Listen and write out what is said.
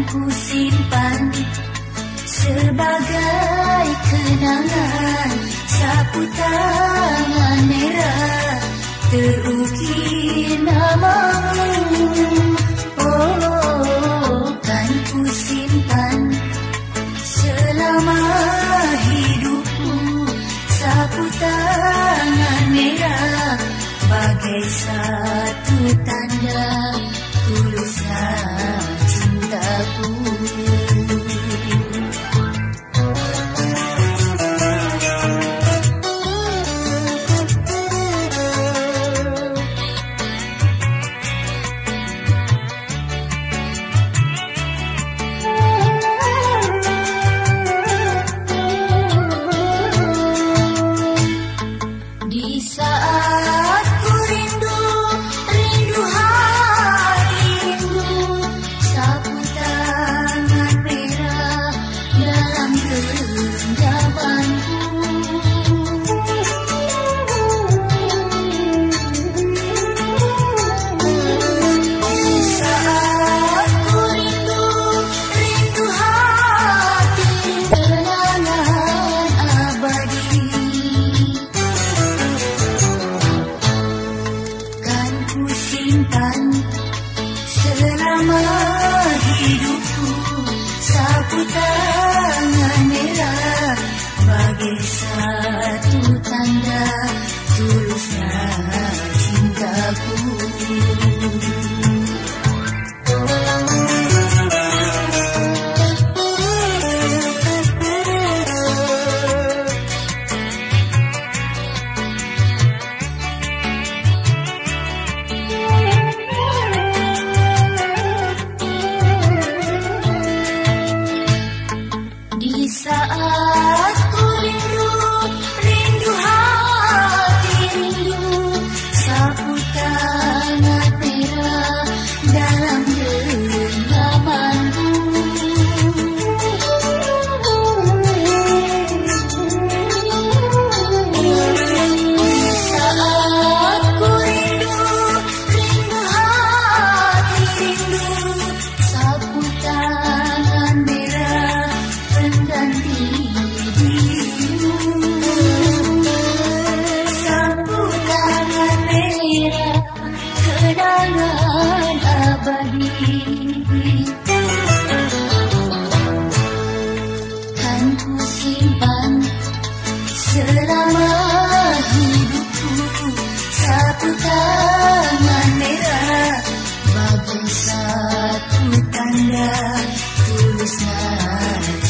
ku simpan sebagai kenangan. Sapu tangan merah terukir namamu. Oh, kan ku simpan selama hidupku. Sapu tangan merah bagai satu tanda tulusnya cintaku. Di saat ku rindu, rindu hati rindu, sapu tangan merah dalam genggamanku. Di saat ku rindu, rindu hati kenangan abadi. Ku simpan selama hidupku. Sapu tangan merah bagai satu tanda tulusnya cintaku. Di saat ku rindu, rindu hati rindu, sapu tangan merah dalam genggamanku. Di saat ku rindu, rindu hati rindu, sapu tangan merah pengganti dirimu. Sapu tangan merah kenangan abadi. Kan ku simpan selama hidupku. Sapu tangan merah bagai satu tanda tulusnya